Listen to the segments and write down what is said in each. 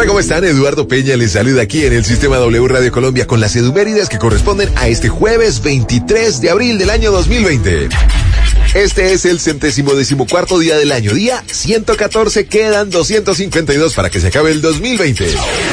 Hola, ¿cómo están? Eduardo Peña les saluda aquí en el Sistema W Radio Colombia con las efemérides que corresponden a este jueves 23 de abril del año 2020. Este es el 114º día del año, día 114, quedan 252 para que se acabe el 2020.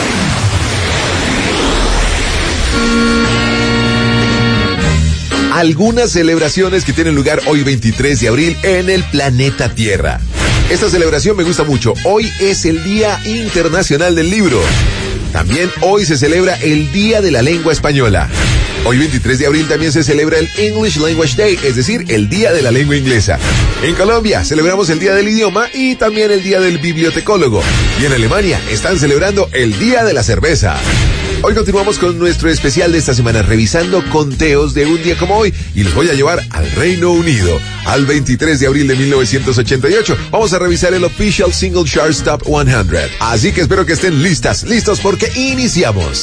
Algunas celebraciones que tienen lugar hoy 23 de abril en el planeta Tierra. Esta celebración me gusta mucho. Hoy es el Día Internacional del Libro. También hoy se celebra el Día de la Lengua Española. Hoy 23 de abril también se celebra el English Language Day, es decir, el Día de la Lengua Inglesa. En Colombia celebramos el Día del Idioma y también el Día del Bibliotecólogo. Y en Alemania están celebrando el Día de la Cerveza. Hoy continuamos con nuestro especial de esta semana, revisando conteos de un día como hoy, y los voy a llevar al Reino Unido, al 23 de abril de 1988. Vamos a revisar el Official Single Charts Top 100. Así que espero que estén listos porque iniciamos.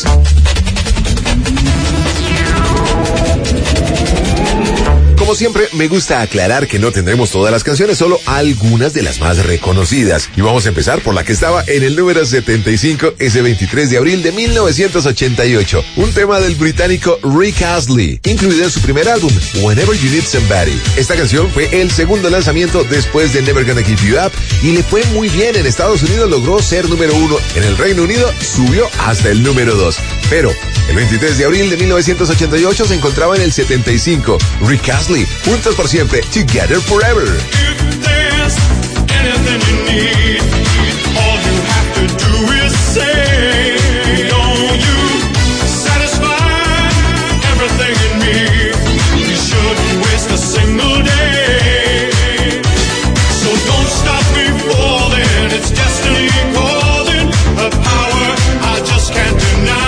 Como siempre, me gusta aclarar que no tendremos todas las canciones, solo algunas de las más reconocidas. Y vamos a empezar por la que estaba en el número 75, ese 23 de abril de 1988. Un tema del británico Rick Astley, incluido en su primer álbum, Whenever You Need Somebody. Esta canción fue el segundo lanzamiento después de Never Gonna Give You Up y le fue muy bien. En Estados Unidos logró ser número 1. En el Reino Unido subió hasta el número 2. Pero el 23 de abril de 1988 se encontraba en el 75. Rick Astley, Juntos por Siempre, Together Forever. If there's anything you need, all you have to do is say, don't you satisfy everything in me? You shouldn't waste a single day. So don't stop before then, it's destiny calling, a power I just can't deny.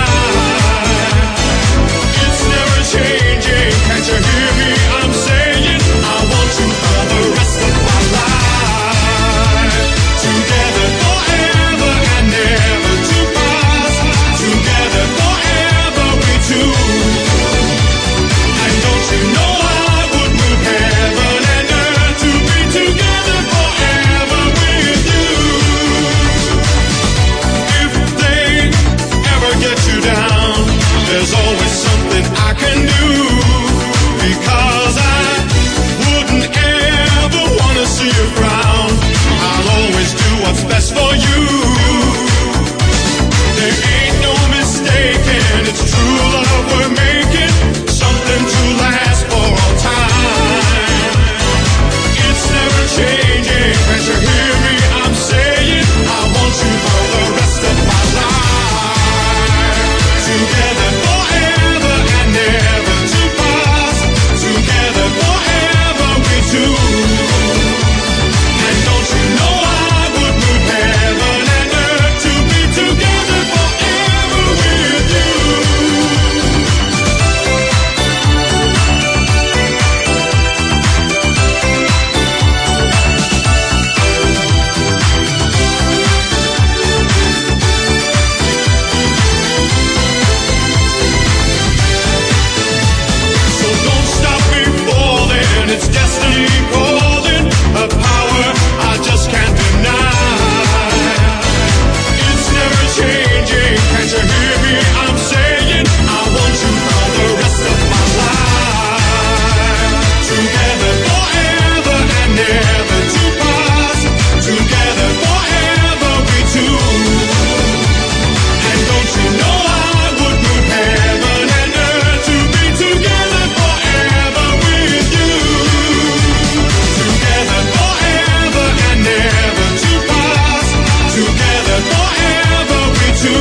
It's never changing, can't you hear me? I'm saying I want you for the rest of my life. Together forever and never to pass. Together forever we two. And don't you know I would move heaven and earth to be together forever with you. If they ever get you down, there's always something I can do. Because I wouldn't ever wanna see you frown. I'll always do what's best for you. There ain't no mistaking, it's true love we're making, something to last for all time. It's never changing, can't you hear me? I'm saying I want you for the rest of my life. Together forever and never to pass. Together forever we two. And don't you know I would move heaven and earth to be together forever with you. So don't stop before then, it's destiny calling, a power I just can't deny. It's never changing, can't you hear me? I'm saying I want you for the rest of my life. Together forever and never to pass. Together forever we two. And don't you know I would move heaven and earth to be together forever with you. Together forever and never to pass. Together forever we two.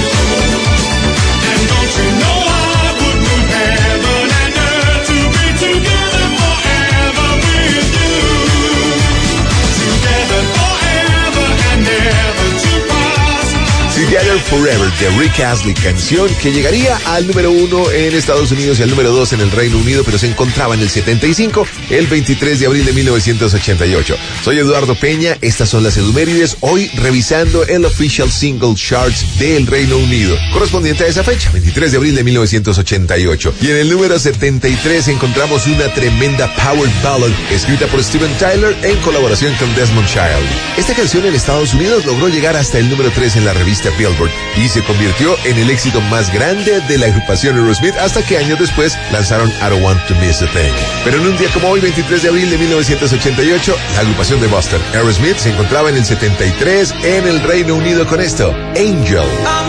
And don't you know I would move heaven and earth to be together forever with you. Together forever and never to pass. Together Forever de Rick Astley, canción que llegaría al número 1 en Estados Unidos y al número 2 en el Reino Unido, pero se encontraba en el 75 el 23 de abril de 1988. Soy Eduardo Peña, estas son las efemérides, hoy revisando el Official Single Charts del Reino Unido, correspondiente a esa fecha, 23 de abril de 1988. Y en el número 73 encontramos una tremenda power ballad escrita por Steven Tyler en colaboración con Desmond Child. Esta canción en Estados Unidos logró llegar hasta el número 3 en la revista Billboard. Billboard y se convirtió en el éxito más grande de la agrupación Aerosmith hasta que años después lanzaron I Don't Want to Miss a Thing. Pero en un día como hoy, 23 de abril de 1988, la agrupación de Boston, Aerosmith, se encontraba en el 73 en el Reino Unido con esto, Angel.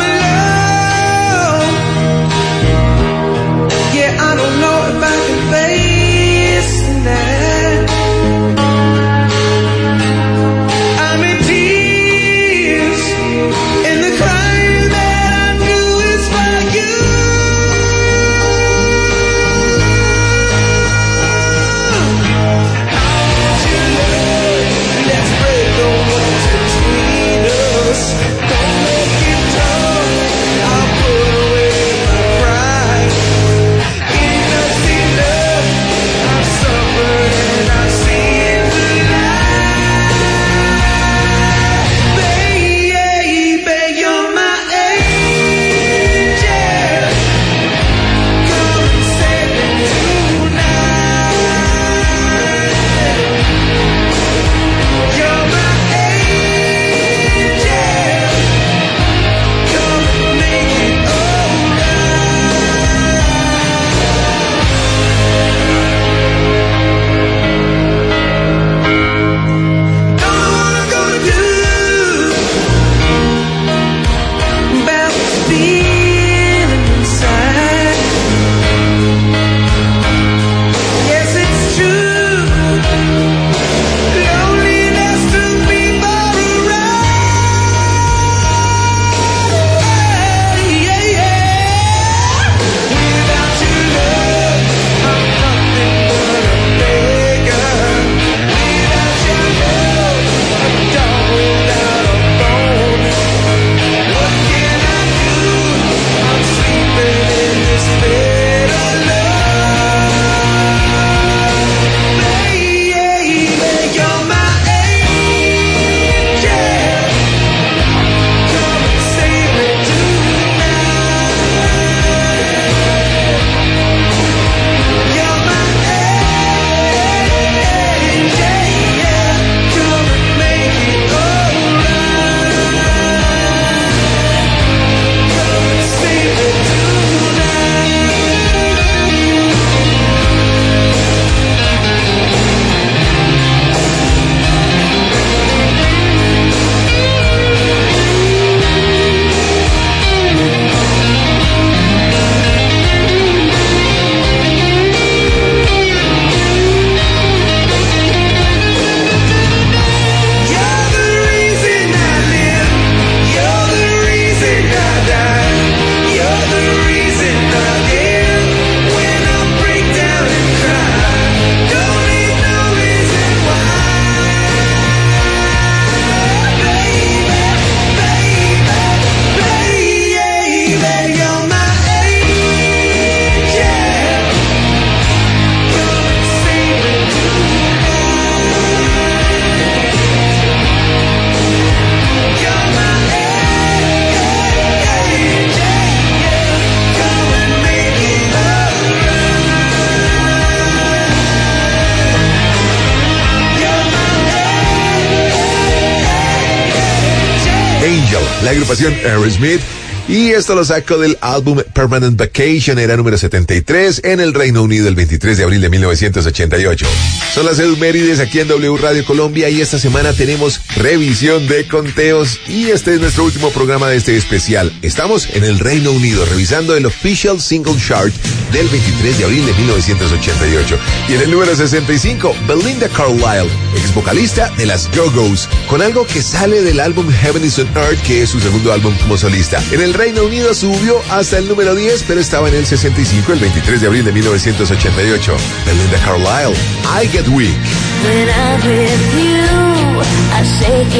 La agrupación Aerosmith, y esto lo sacó del álbum Permanent Vacation, era número 73 en el Reino Unido el 23 de abril de 1988. Son las efemérides aquí en W Radio Colombia y esta semana tenemos revisión de conteos y este es nuestro último programa de este especial. Estamos en el Reino Unido revisando el Official Single Chart del 23 de abril de 1988. Y en el número 65, Belinda Carlisle, ex vocalista de las Go-Go's, con algo que sale del álbum Heaven is on Earth, que es su segundo álbum como solista. En el Reino Unido subió hasta el número 10, pero estaba en el 65 el 23 de abril de 1988. Belinda Carlisle, I Get Weak. When I'm with you, I shake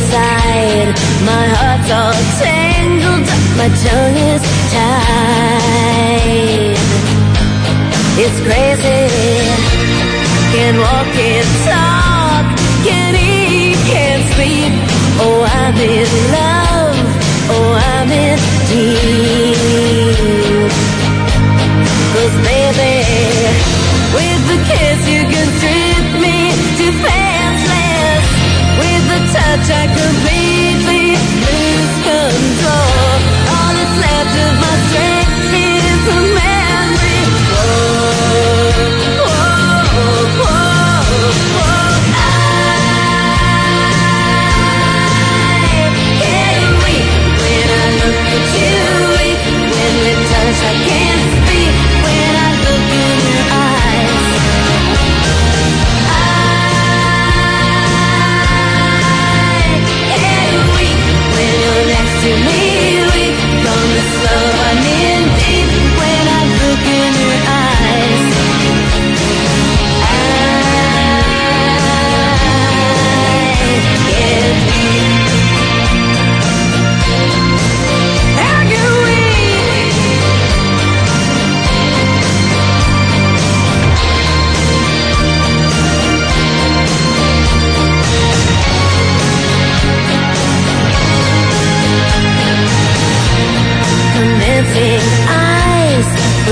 inside. My heart's all tangled up, my tongue is tied. It's crazy, can't walk, can't talk, can't eat, can't sleep. Oh, I'm in love, oh, I'm in deep. 'Cause baby, with the kiss you can strip me defenseless. With the touch I completely lose control.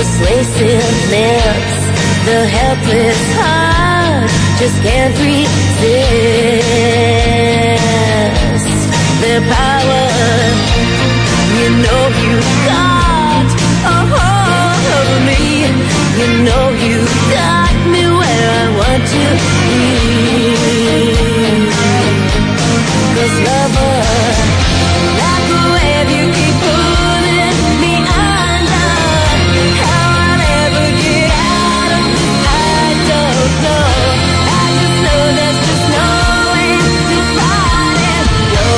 persuasive lips, the helpless heart just can't resist their power. You know you got a hold of me. You know you got me where I want to be. 'Cause lover, like a wave you keep pulling me under. How I'll ever get out of this, I don't know. I just know there's just no way to fight it. No.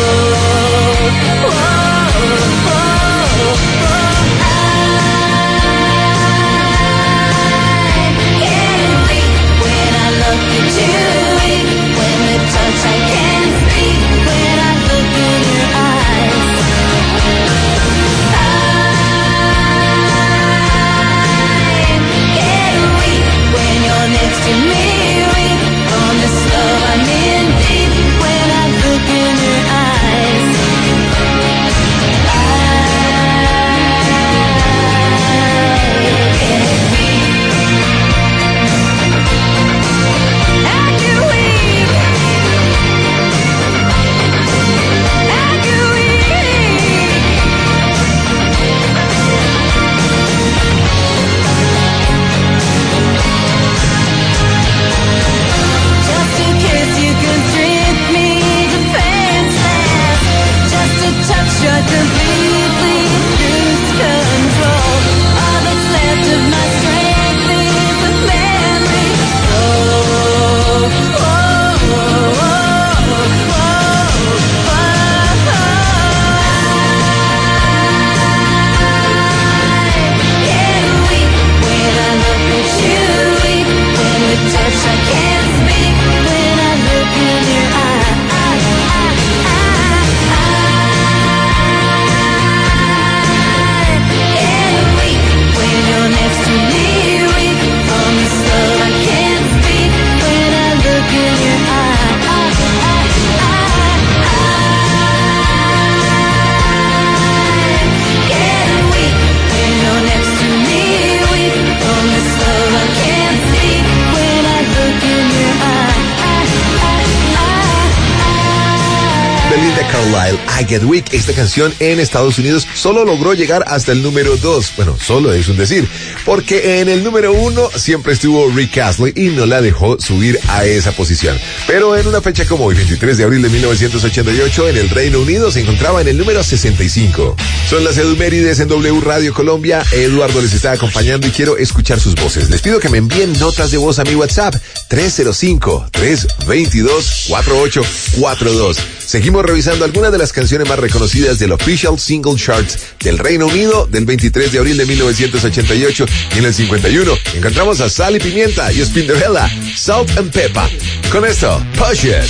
I Get Weak. Esta canción en Estados Unidos solo logró llegar hasta el número 2. Bueno, solo es un decir, porque en el número 1 siempre estuvo Rick Astley y no la dejó subir a esa posición. Pero en una fecha como hoy, 23 de abril de 1988, en el Reino Unido se encontraba en el número 65. Son las Edumérides en W Radio Colombia. Eduardo les está acompañando y quiero escuchar sus voces. Les pido que me envíen notas de voz a mi WhatsApp 305-322-4842. Seguimos revisando algunas de las canciones más reconocidas del Official Single Charts del Reino Unido del 23 de abril de 1988. Y en el 51 encontramos a Sal y Pimienta y Spinderella, Salt and Pepper. Con esto, Push It.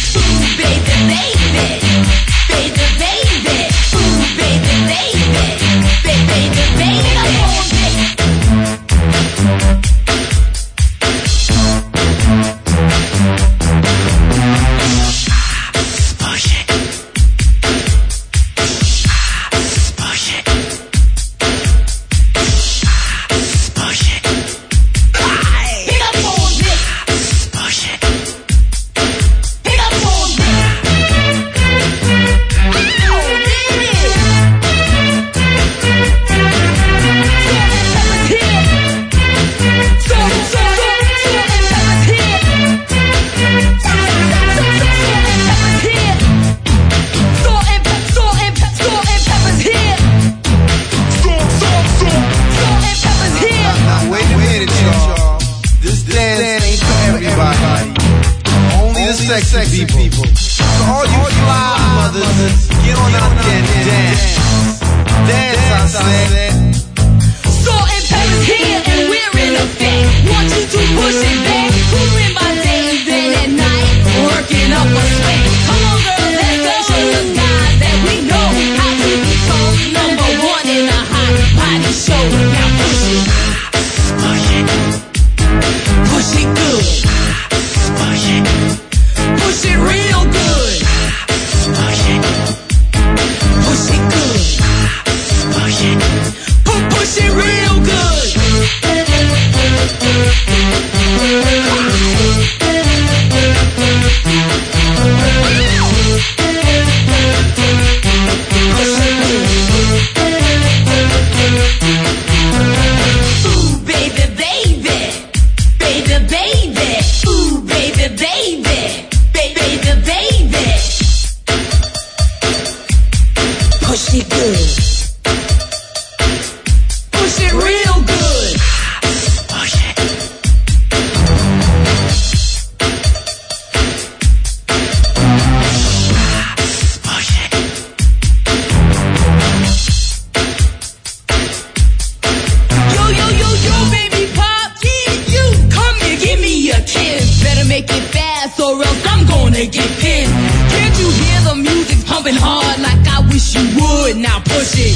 Sexy people. So all you fly mothers, get on out there and dance. Dance, I said. Salt and pepper's here and we're in effect. Want you to push it back. Cooling my day, then at night, working up a sweat. Come on, girl, let's go show the guys that we know how to become number one in a hot body show. Now push it, push it, push it good, push it. Push it real good. Push it. Push it good. Push it. Push it good. Push it real good. Push it. Push it. Yo, yo, yo, yo, baby pop, kid, you come here, give me a kiss. Better make it fast or else I'm gonna get pissed. Can't you hear the music pumping hard like I wish you would? Now push it.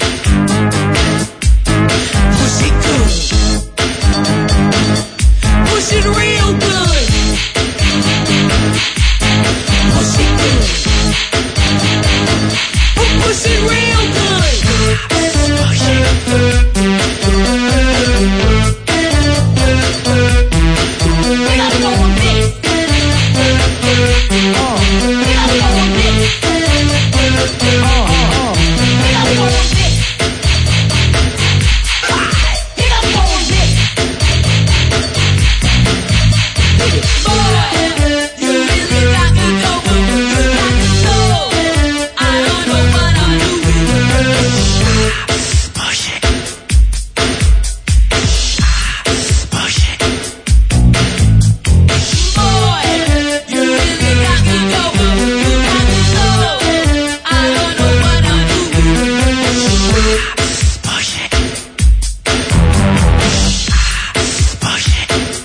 Push it good. Push it real good. Push it good. Push it real good. Push it. We gotta go on this. We gotta go on this. We gotta go on this. We gotta go on this. Boy, you really got to go. You got to go. I don't know what I'm doing. Push it. Push it. Boy, you really got to go. You got to go. I don't know what I'm doing. Push it. Push it.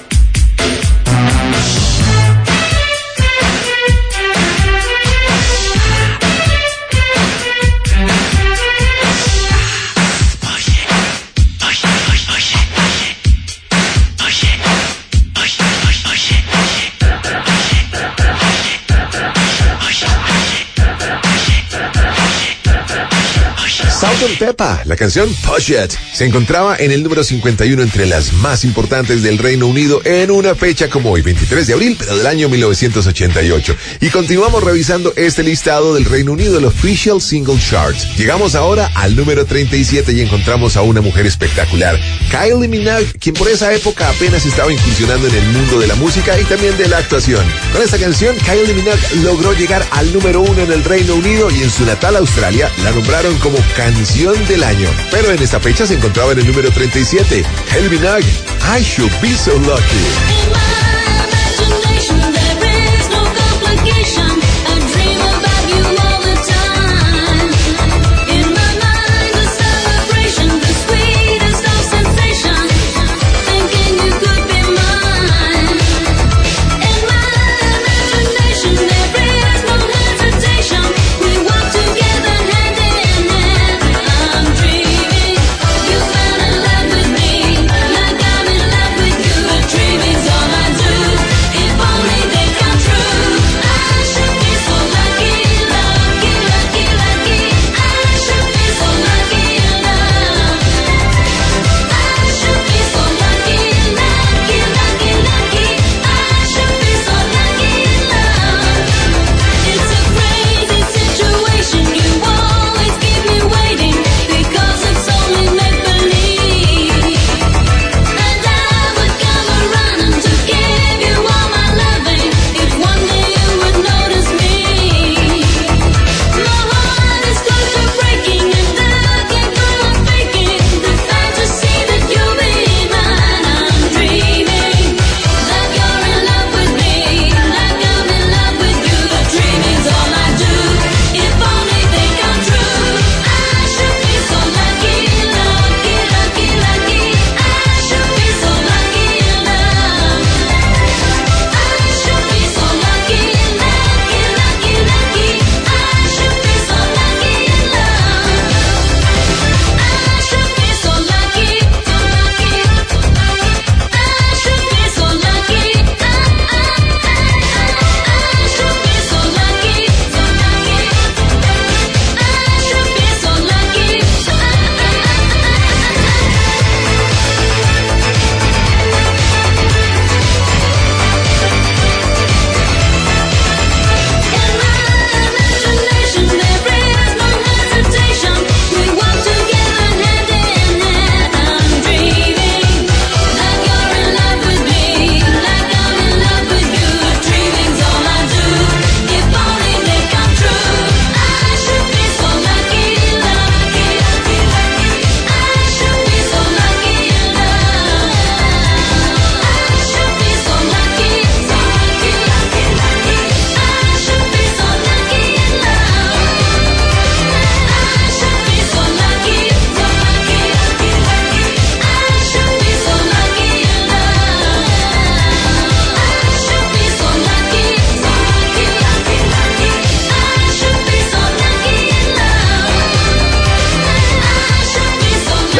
Sgt. Pepper, la canción Push It, se encontraba en el número 51 entre las más importantes del Reino Unido en una fecha como hoy, 23 de abril, pero del año 1988. Y continuamos revisando este listado del Reino Unido, el Official Single Chart. Llegamos ahora al número 37 y encontramos a una mujer espectacular, Kylie Minogue, quien por esa época apenas estaba incursionando en el mundo de la música y también de la actuación. Con esta canción, Kylie Minogue logró llegar al número 1 en el Reino Unido y en su natal Australia la nombraron como Canción del Año. Pero en esta fecha se encontraba en el número 37. Kylie Minogue, I Should Be So Lucky. In my imagination there is no complication. I dream about you all the time. In my mind a celebration, the sweetest of sensations. Thinking you could be mine. In my imagination there is no hesitation. We walk together hand in hand. I'm dreaming you fell in love with me, like I'm in love with you. The dream is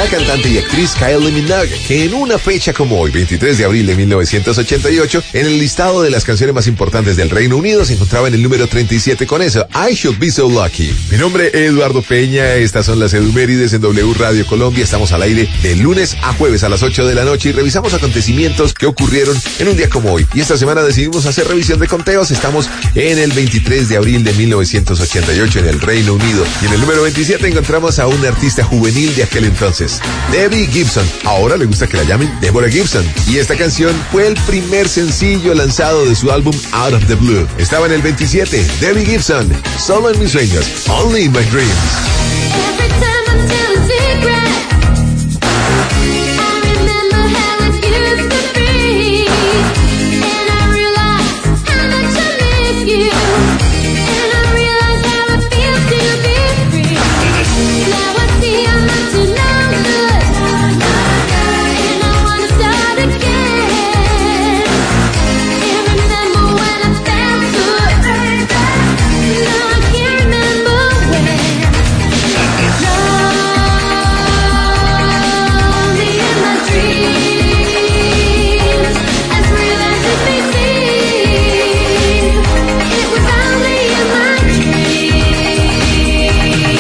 la cantante y actriz Kylie Minogue, que en una fecha como hoy, 23 de abril de 1988, en el listado de las canciones más importantes del Reino Unido se encontraba en el número 37 con eso, I Should Be So Lucky. Mi nombre es Eduardo Peña, estas son las Edumérides en W Radio Colombia. Estamos al aire de lunes a jueves a las 8 de la noche y revisamos acontecimientos que ocurrieron en un día como hoy. Y esta semana decidimos hacer revisión de conteos. Estamos en el 23 de abril de 1988 en el Reino Unido. Y en el número 27 encontramos a una artista juvenil de aquel entonces, Debbie Gibson. Ahora le gusta que la llamen Deborah Gibson. Y esta canción fue el primer sencillo lanzado de su álbum Out of the Blue. Estaba en el 27, Debbie Gibson, Solo en mis sueños, Only in my dreams. Every time I tell a secret, I remember how it used to be, and I realize how much I miss you, and I realize how it feels to be free. Now I see I'm not too no good, and I wanna start again, and remember when I felt good. Now I can't remember when. Only in my dreams, as real as it may seem, it was only in my dreams.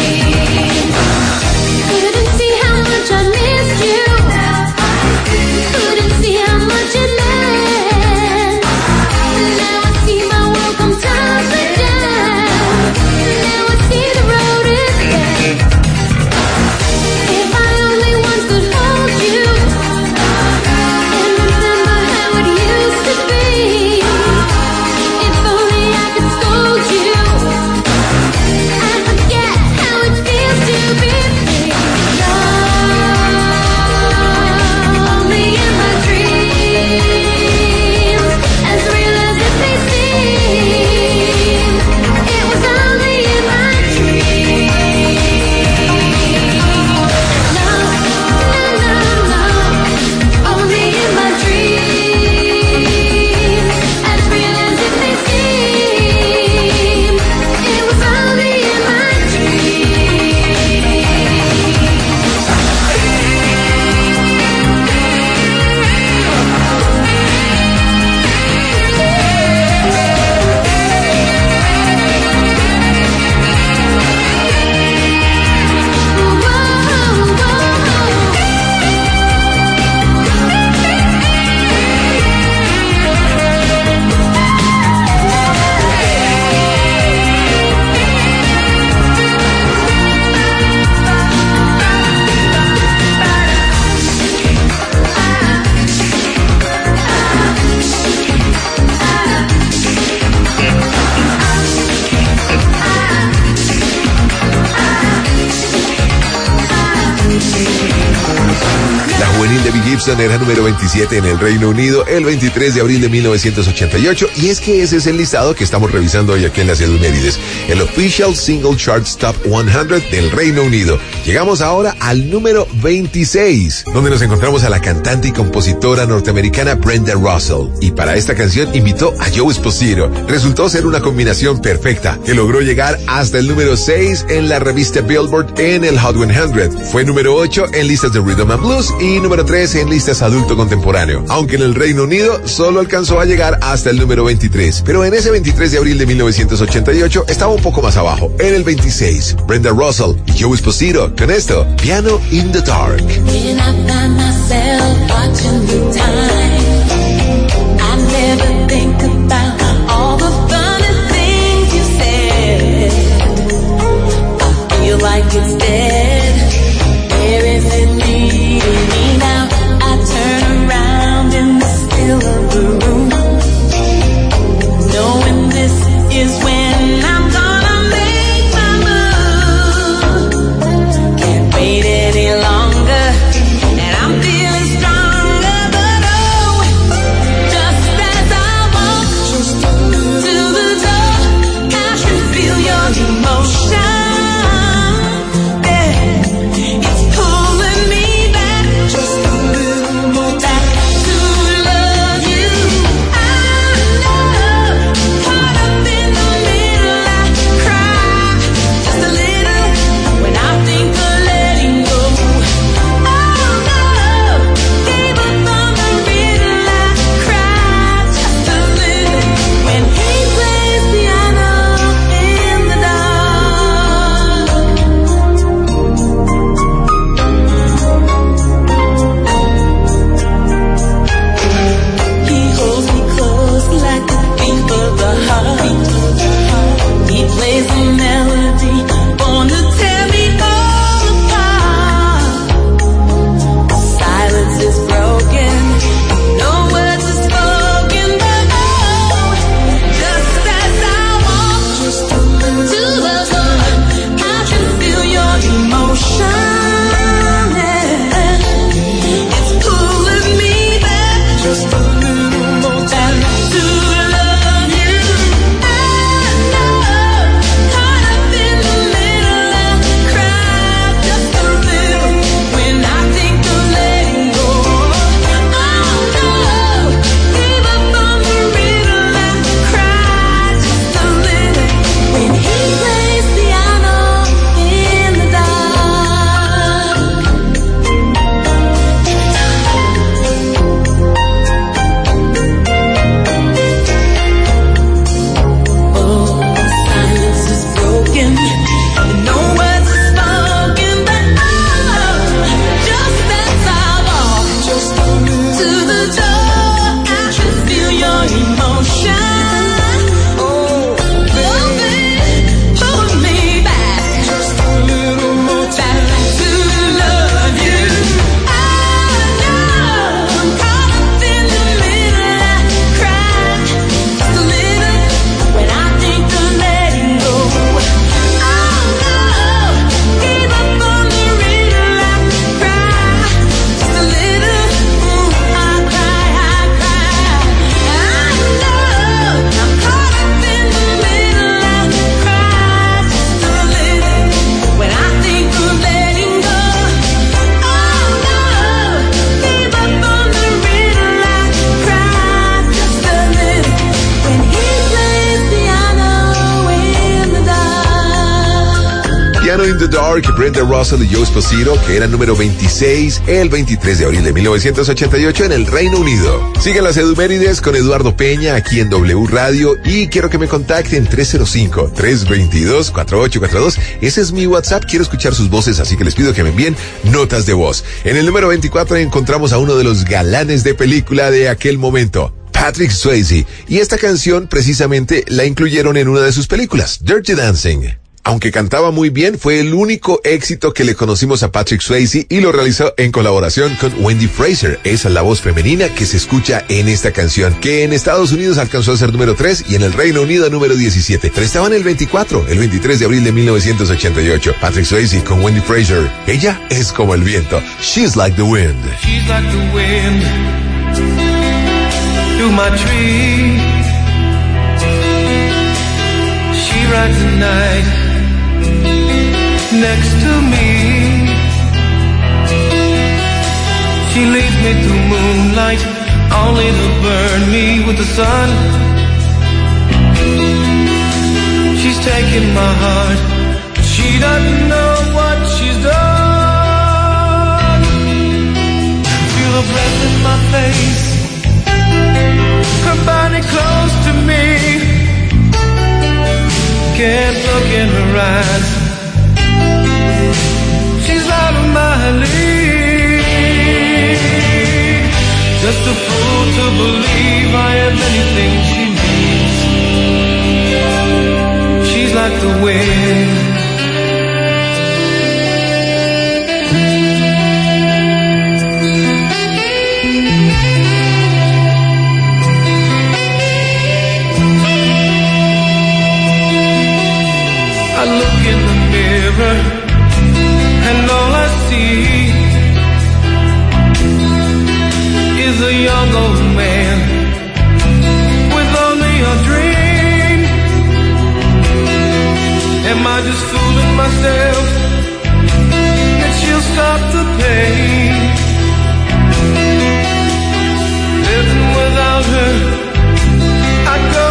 Couldn't see how much I missed you, couldn't see how much it meant. Now I see my world come tumbling down, now I see the road is bent. If I only once could hold you and remember how it used to be. If only I could scold you and forget how it feels to be free. Only in my dreams, as real as it may seem, it was only in my dreams. No, only in my dreams, as real as it may seem, it was only in my La juvenil Debbie Gibson era número 27 en el Reino Unido el 23 de abril de 1988 y es que ese es el listado que estamos revisando hoy aquí en las Edumérides, el Official Single Charts Top 100 del Reino Unido. Llegamos ahora al número 26, donde nos encontramos a la cantante y compositora norteamericana Brenda Russell. Y para esta canción invitó a Joe Esposito. Resultó ser una combinación perfecta que logró llegar hasta el número 6 en la revista Billboard en el Hot 100. Fue número 8 en listas de Rhythm and Blues y número 3 en listas adulto contemporáneo. Aunque en el Reino Unido solo alcanzó a llegar hasta el número 23. Pero en ese 23 de abril de 1988 estaba un poco más abajo. En el 26, Brenda Russell y Joe Esposito. Con esto, Piano in the Dark. When I find myself watching the time, I never think about all the funny things you said. I feel like it's dead. Where is it leading me now? I turn around in the still of the room, knowing this is when I'm gonna make my move. Can't wait any longer, and I'm feeling stronger, but oh, just as I walk Alone in the Dark, Brenda Russell y Joe Esposito, que era número 26 el 23 de abril de 1988 en el Reino Unido. Sigan las Edumérides con Eduardo Peña aquí en W Radio y quiero que me contacten 305-322-4842. Ese es mi WhatsApp, quiero escuchar sus voces, así que les pido que me envíen notas de voz. En el número 24 encontramos a uno de los galanes de película de aquel momento, Patrick Swayze, y esta canción precisamente la incluyeron en una de sus películas, Dirty Dancing. Aunque cantaba muy bien, fue el único éxito que le conocimos a Patrick Swayze y lo realizó en colaboración con Wendy Fraser. Esa es la voz femenina que se escucha en esta canción, que en Estados Unidos alcanzó a ser número 3 y en el Reino Unido número 17. Pero estaba en el 24, el 23 de abril de 1988. Patrick Swayze con Wendy Fraser. Ella es como el viento. She's like the wind. She's like the wind through my tree. She rides the night next to me. She leads me through moonlight, only to burn me with the sun. She's taking my heart, she doesn't know what she's done. Feel the breath in my face, her body close to me. Can't look in her eyes, she's out of my league. Just a fool to believe I am anything she needs. She's like the wind. I look in the mirror and all I see is a young old man with only a dream. Am I just fooling myself that she'll stop the pain? Living without her, I'd go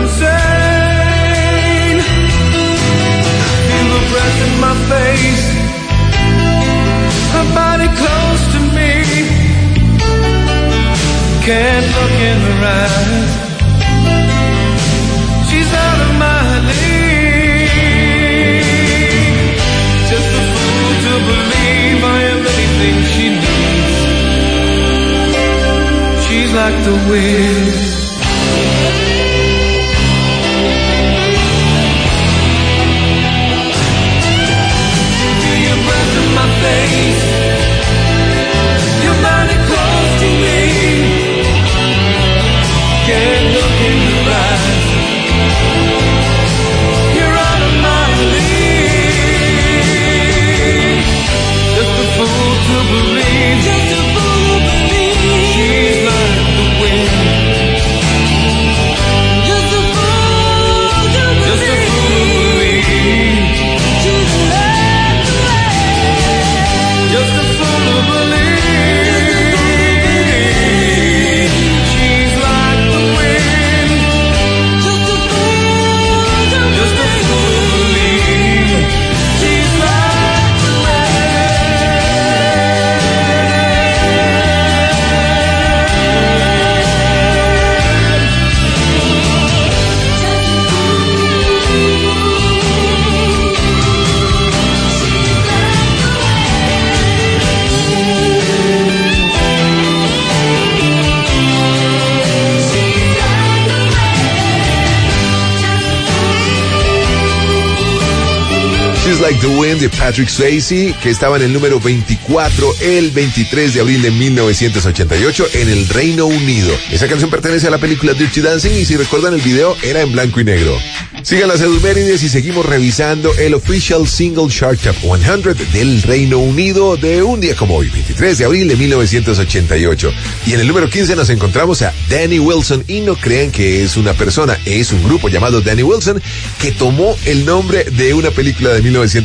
insane. Feel the breath in my face, her body close to me. Can't look in her eyes, she's out of my league. Just a fool to believe I am anything she needs. She's like the wind. Feel your breath in my face, your body close to me. Can't look in your eyes, you're out of my league. Just a fool to believe, just a fool to believe. She's like the wind. Just a fool to believe, just a fool to believe. She's like the wind. Just a fool to believe. Like the Wind de Patrick Swayze, que estaba en el número 24 el 23 de abril de 1988 en el Reino Unido. Esa canción pertenece a la película Dirty Dancing y si recuerdan el video era en blanco y negro. Sigan las Edumérides y seguimos revisando el Official Single Chart Top 100 del Reino Unido de un día como hoy, 23 de abril de 1988. Y en el número 15 nos encontramos a Danny Wilson, y no crean que es una persona, es un grupo llamado Danny Wilson que tomó el nombre de una película de 1988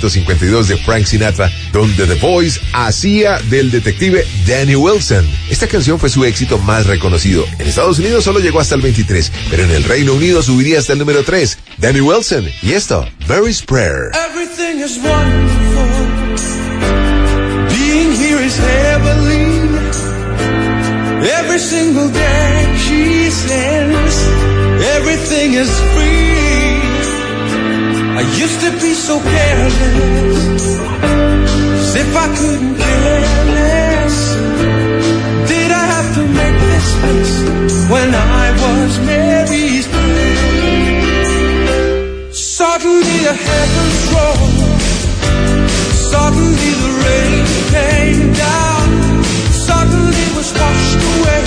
1952 de Frank Sinatra, donde The Voice hacía del detective Danny Wilson. Esta canción fue su éxito más reconocido. En Estados Unidos solo llegó hasta el 23, pero en el Reino Unido subiría hasta el número 3. Danny Wilson y esto, Mary's Prayer. Everything is wonderful. Being here is heavenly. Every single day she says everything is free. I used to be so careless, as if I couldn't care less. Did I have to make this list when I was Mary's prayer? Suddenly the heavens rolled. Suddenly the rain came down. Suddenly was washed away.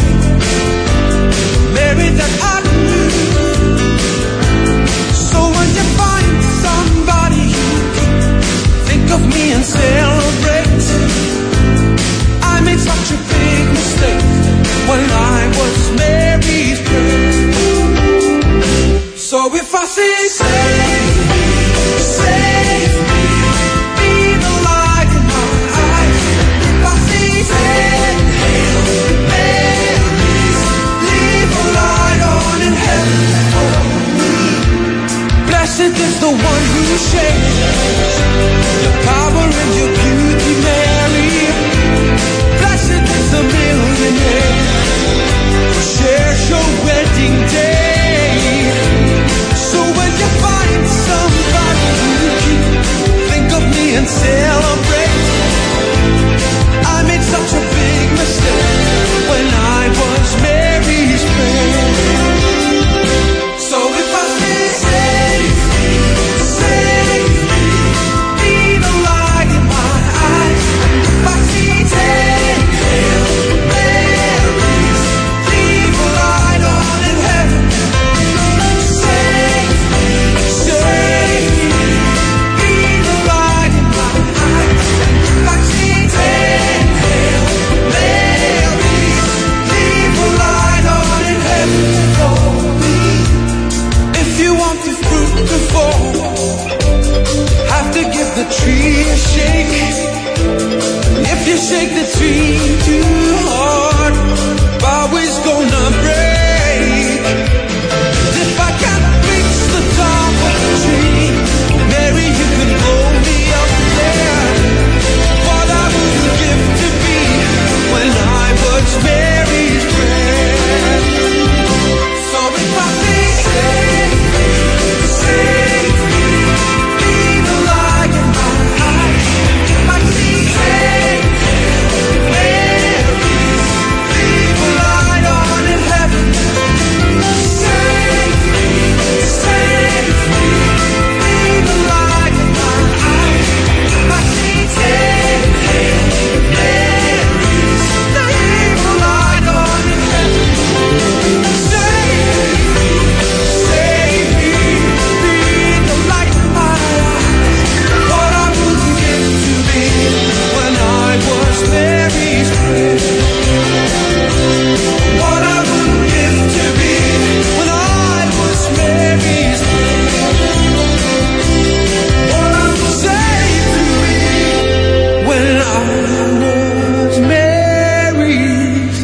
Mary that I knew. So when you find somebody you think of me and celebrate. I made such a big mistake when I was Mary's prayer. So if I say save me, save me, be the light in my eyes. If I say save Hail Marys, leave a light on in heaven for me. Blessed is the one who shares your power and your beauty, Mary. Blessed is the millionaire who shares your wedding day. So when you find somebody you think of me and celebrate. I made such a big mistake when I was Mary's prayer. So if I say save me, save me, be the light in my eyes. If I see 10 Hail Marys, leave a light on in heaven. Save me, save me, be the light in my eyes. If I see 10 Hail Marys, leave a light on in heaven for me. If you want the fruit to fall, have to give the tree a shake. If you shake the tree too hard, bough is gonna break. If I can't reach the top of the tree, Mary, you can blow me up there. What I would give to be when I was Mary's prayer. So if I say save me, save me, be the light in my eyes. If I see 10 Hail Marys, leave a light on in heaven. Save me, be the light in my eyes. If I see 10 Hail Marys, leave a light on in heaven. Save me, be the light in my eyes. What I wouldn't give to be when I was Mary's prayer. What I wouldn't give to be when I was Mary's prayer. What I would say to be when I was Mary's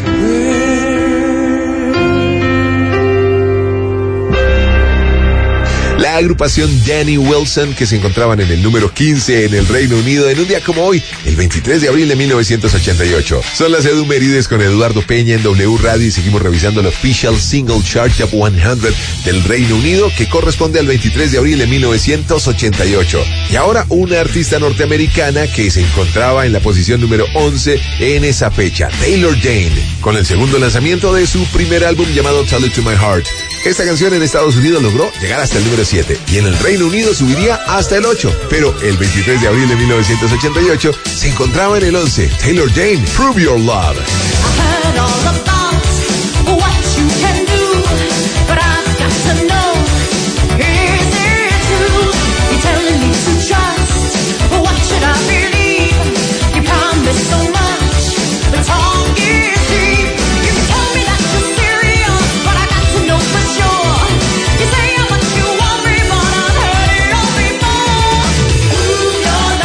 prayer. La agrupación Danny Wilson, que se encontraban en el número 15 en el Reino Unido en un día como hoy, el 23 de abril de 1988. Son las Edumérides con Eduardo Peña en W Radio y seguimos revisando el Official Single Chart Top 100 del Reino Unido, que corresponde al 23 de abril de 1988. Y ahora una artista norteamericana que se encontraba en la posición número 11 en esa fecha, Taylor Dayne, con el segundo lanzamiento de su primer álbum llamado Tell It to My Heart. Esta canción en Estados Unidos logró llegar hasta el número 7 y en el Reino Unido subiría hasta el 8, pero el 23 de abril de 1988 se encontraba en el 11. Taylor Dayne, Prove Your Love. I heard all about what you can do, but I've got to know, is it true? You're telling me to trust, what should I believe? You promised so much, but talk is cheap. You told me that you're serious, but I got to know for sure. You say how much you want me, but I've heard it all before. Prove your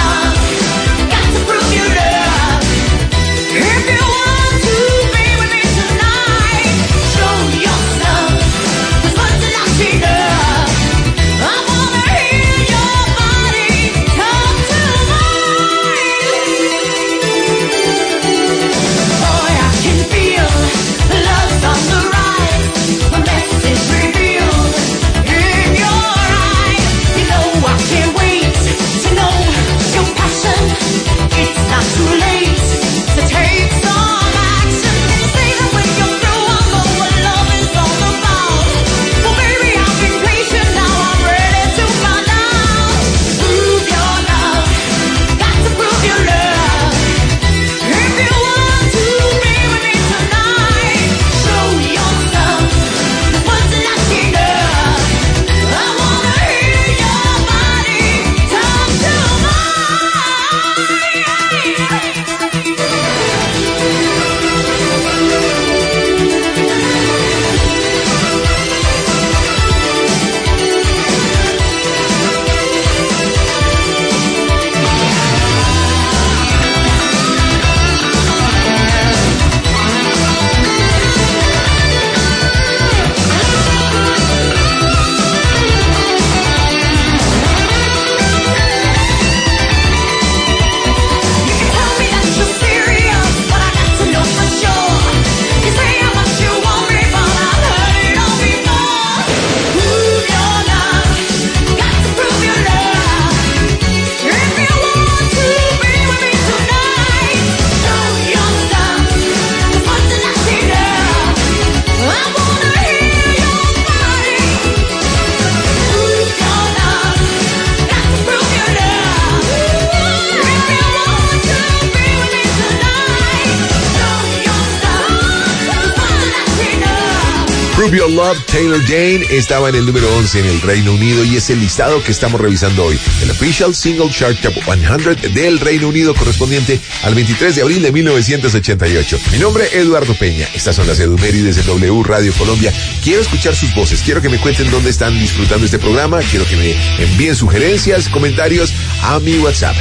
Prove Your Love, Taylor Dane, estaba en el número 11 en el Reino Unido y es el listado que estamos revisando hoy. El Official Single Chart Top 100 del Reino Unido correspondiente al 23 de abril de 1988. Mi nombre es Eduardo Peña. Estas son las Edumérides de W Radio Colombia. Quiero escuchar sus voces. Quiero que me cuenten dónde están disfrutando este programa. Quiero que me envíen sugerencias, comentarios a mi WhatsApp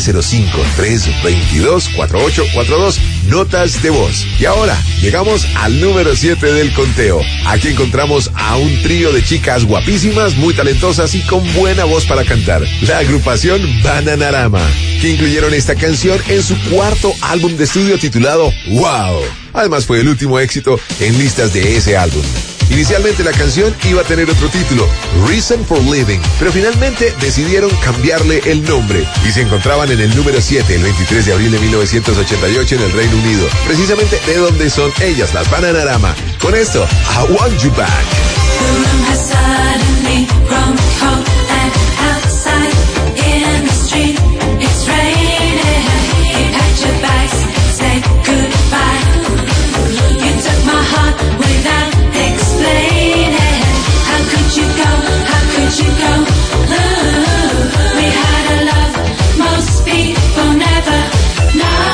305-322-4842. Notas de voz. Y ahora llegamos al número 7 del conteo. Aquí encontramos a un trío de chicas guapísimas, muy talentosas y con buena voz para cantar. La agrupación Bananarama, que incluyeron esta canción en su cuarto álbum de estudio titulado Wow. Además fue el último éxito en listas de ese álbum. Inicialmente la canción iba a tener otro título, Reason for Living, pero finalmente decidieron cambiarle el nombre y se encontraban en el número 7 el 23 de abril de 1988 en el Reino Unido, precisamente de donde son ellas, las Bananarama. Con esto, I Want You Back. The room has suddenly grown cold and outside in the street it's raining. You packed your bags, said goodbye. You took my heart without explaining. How could you go? How could you go? Ooh, we had a love most people never know.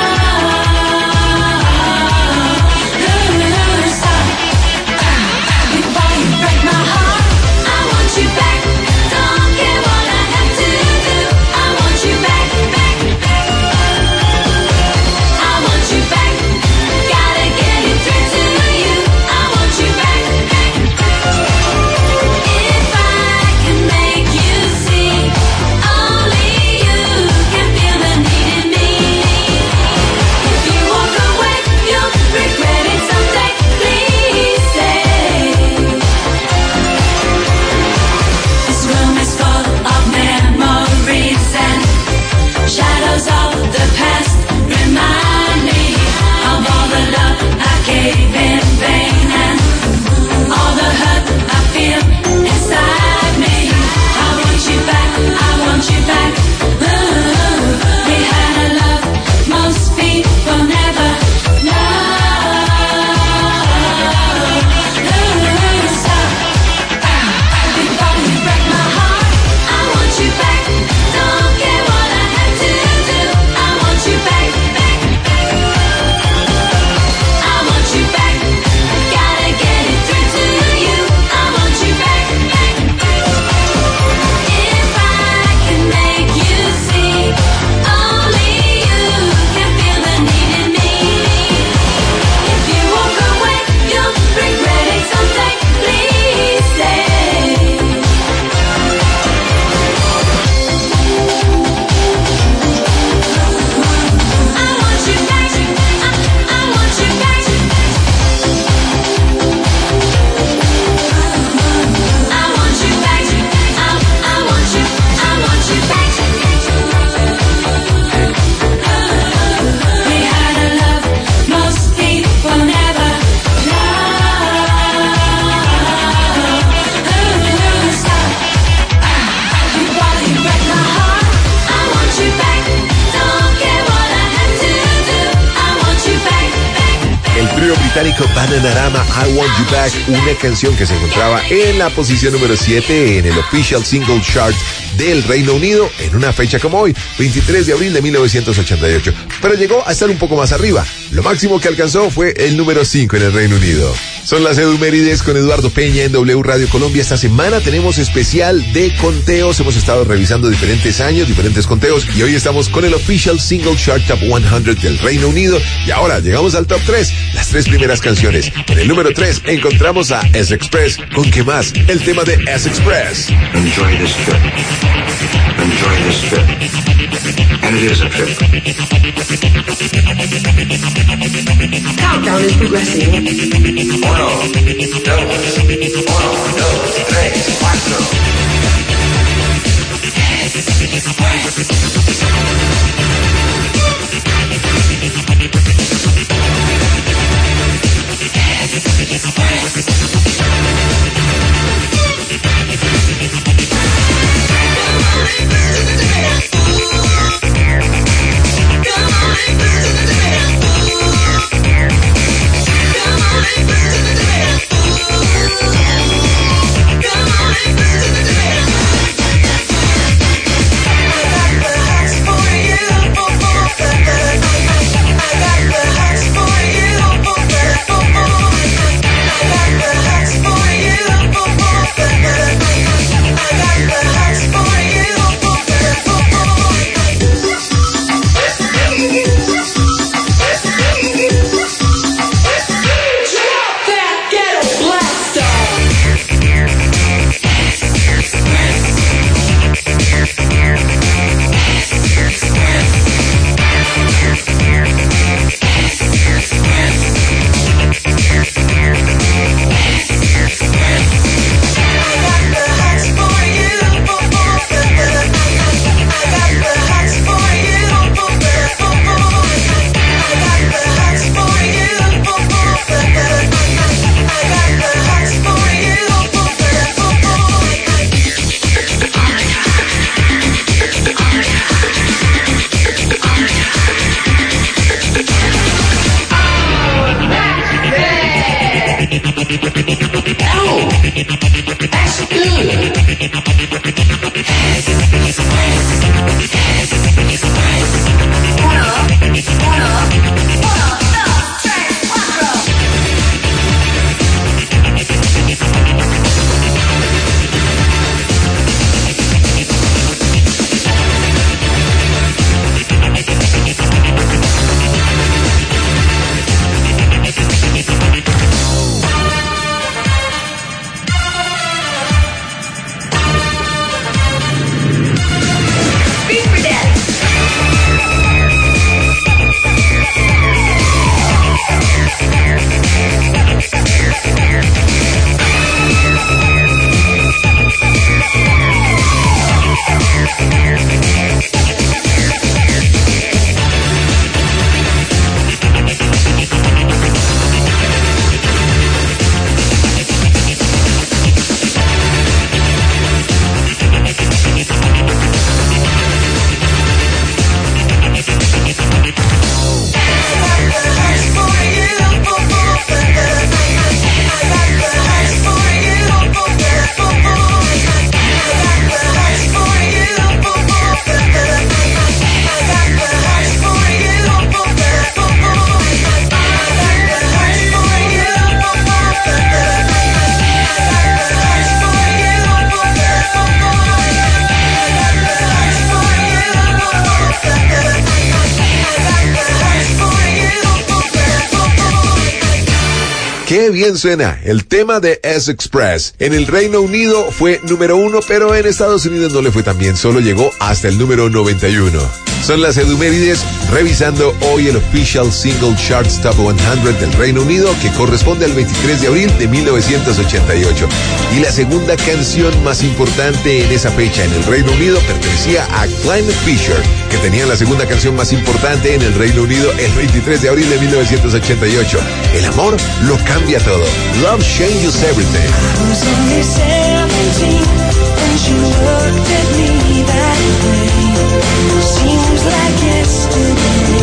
Before you break my heart, I want you back. Don't care what I have to do. I want you back, back. I want you back. Gotta get it through to you. I want you back, back. If I can make you see, only you can feel the need in me. If you walk away, you'll regret it someday. Please stay. This room is full of memories and shadows of the past. Remind me of all the love I gave in vain and all the hurt I feel inside me. I want you back, I want you back. Ooh, we had a love most people never know. Stop. Before you break my heart, I want you back. Don't care what I have to do. I want you back, back. I want you back. Gotta get it through to you. I want you back, back. If I can make you see, only you can feel the need in me. If you walk away, you'll regret it someday. Please stay. I want you back. I want you back. I want you back. I want you back. We had a love most people never know. Stop. Before you break my heart, I want you back. Don't care what I have to do. I want you back, back. El trío británico Bananarama, I Want You Back, una canción que se encontraba en la posición número 7 en el Official Single Chart del Reino Unido en una fecha como hoy, 23 de abril de 1988. Pero llegó a estar un poco más arriba. Lo máximo que alcanzó fue el número 5 en el Reino Unido. Son las Edumérides con Eduardo Peña en W Radio Colombia. Esta semana tenemos especial de conteos. Hemos estado revisando diferentes años, diferentes conteos y hoy estamos con el Official Single Chart Top 100 del Reino Unido. Y ahora llegamos al Top 3, las 3 primeras canciones. En el número 3 encontramos a S-Express con ¿Qué más? El tema de S-Express. Enjoy this trip. Enjoy this trip. And it is a trip. Countdown is progressing. 1, 2, 3, 4. Come on, Oh, that's good. Qué bien suena el tema de S-Express. En el Reino Unido fue número 1, pero en Estados Unidos no le fue tan bien, solo llegó hasta el número 91. Son las Edumérides revisando hoy el Official Single Charts Top 100 del Reino Unido, que corresponde al 23 de abril de 1988. Y la segunda canción más importante en esa fecha en el Reino Unido pertenecía a Climate Fisher, que tenía la segunda canción más importante en el Reino Unido el 23 de abril de 1988. El amor lo cambia todo. Love changes everything. I was only 17 when she looked at me that way. Seems like yesterday.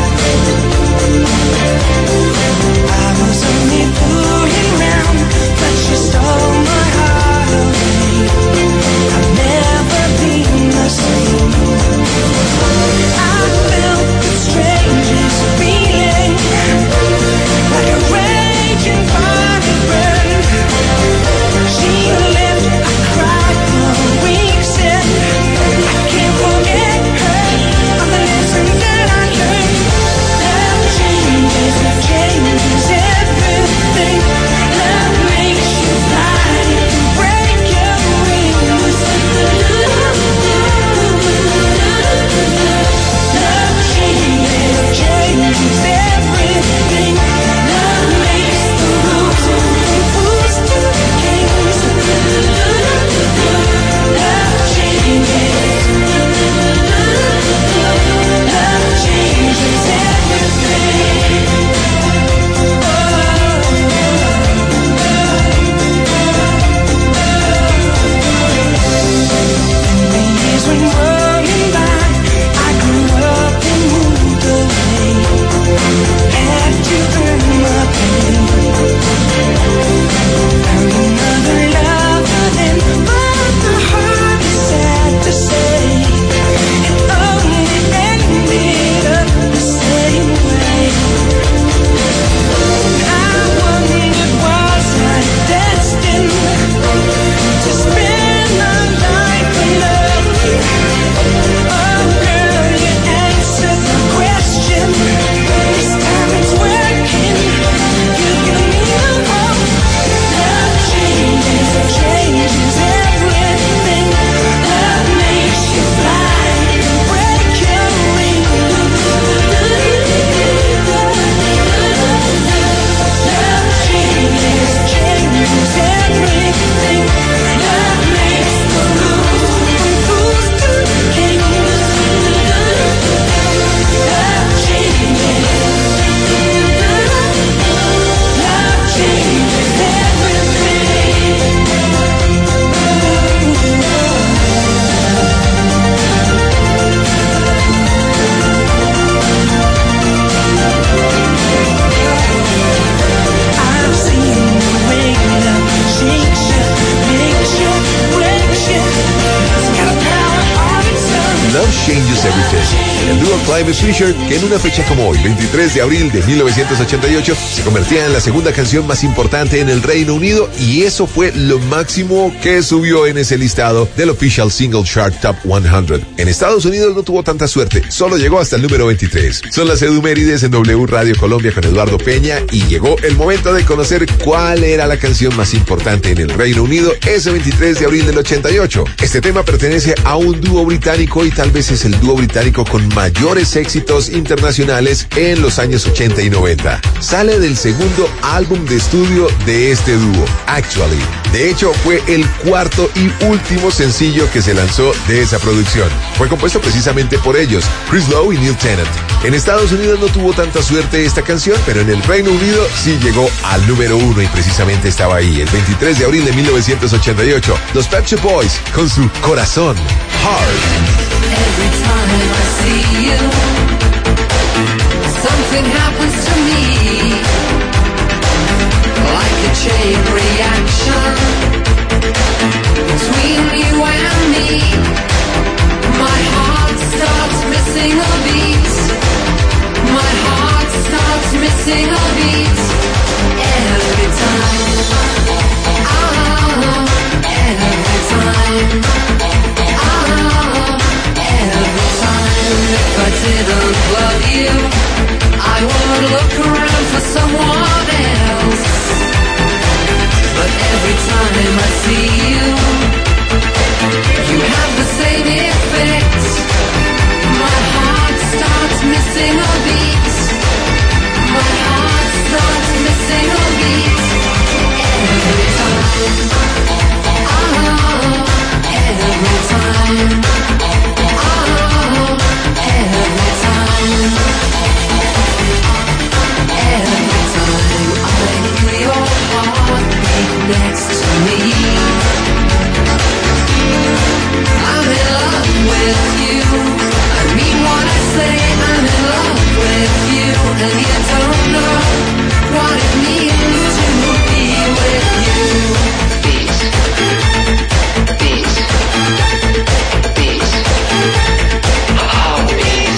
I was only fooling around, but she stole my heart away. I've never been the same. I felt the strangest feeling, like a raging fire burn. She left, I cried for weeks and I can't forget her, all the lessons that I learned. Amy Fisher, que en una fecha como hoy, 23 de abril de 1988, se convertía en la segunda canción más importante en el Reino Unido, y eso fue lo máximo que subió en ese listado del Official Single Chart Top 100. En Estados Unidos no tuvo tanta suerte, solo llegó hasta el número 23. Son las Edumérides en W Radio Colombia con Eduardo Peña, y llegó el momento de conocer cuál era la canción más importante en el Reino Unido ese 23 de abril del 88. Este tema pertenece a un dúo británico y tal vez es el dúo británico con mayores éxitos internacionales en los años 80 y 90. Sale del segundo álbum de estudio de este dúo, Actually. De hecho, fue el cuarto y último sencillo que se lanzó de esa producción. Fue compuesto precisamente por ellos, Chris Lowe y Neil Tennant. En Estados Unidos no tuvo tanta suerte esta canción, pero en el Reino Unido sí llegó al número 1 y precisamente estaba ahí, el 23 de abril de 1988. Los Pet Shop Boys con su Corazón, Heart. Every time I see you, something happens to me, like a chain reaction between you and me. My heart starts missing a beat. My heart starts missing a beat. Every time, every time, every time. If I didn't love you, I would look around for someone else. But every time I see you, you have the same effect. My heart starts missing a beat. My heart starts missing a beat. Every time, every time, every time. Every time I hear your heartbeat next to me, I'm in love with you. I mean what I say, I'm in love with you. And you don't know what it means to be with you. Beat, beat, beat, heartbeat.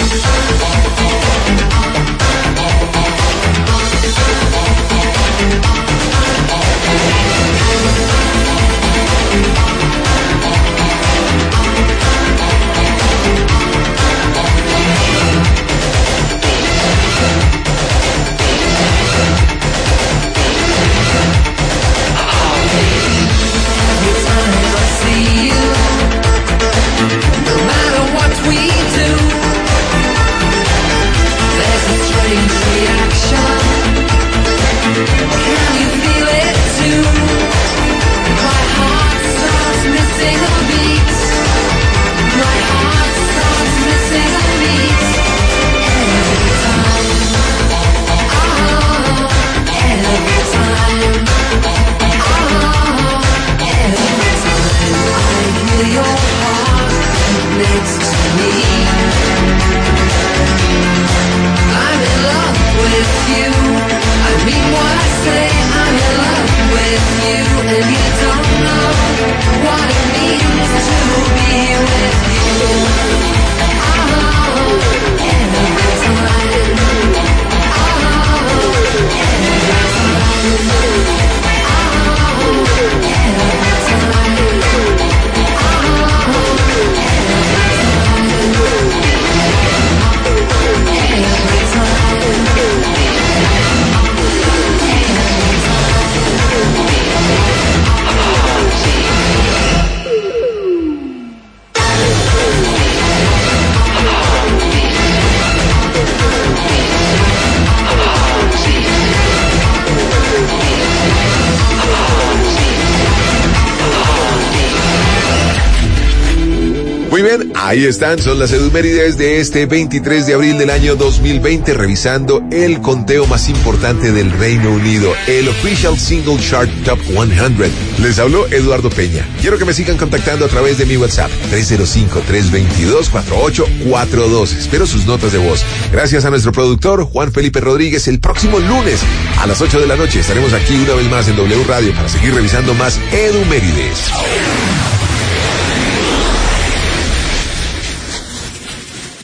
Muy bien, ahí están, son las Edumérides de este 23 de abril del año 2020, revisando el conteo más importante del Reino Unido, el Official Single Chart Top 100. Les habló Eduardo Peña. Quiero que me sigan contactando a través de mi WhatsApp, 305-322-4842. Espero sus notas de voz. Gracias a nuestro productor, Juan Felipe Rodríguez. El próximo lunes a las 8 de la noche estaremos aquí una vez más en W Radio para seguir revisando más Edumérides.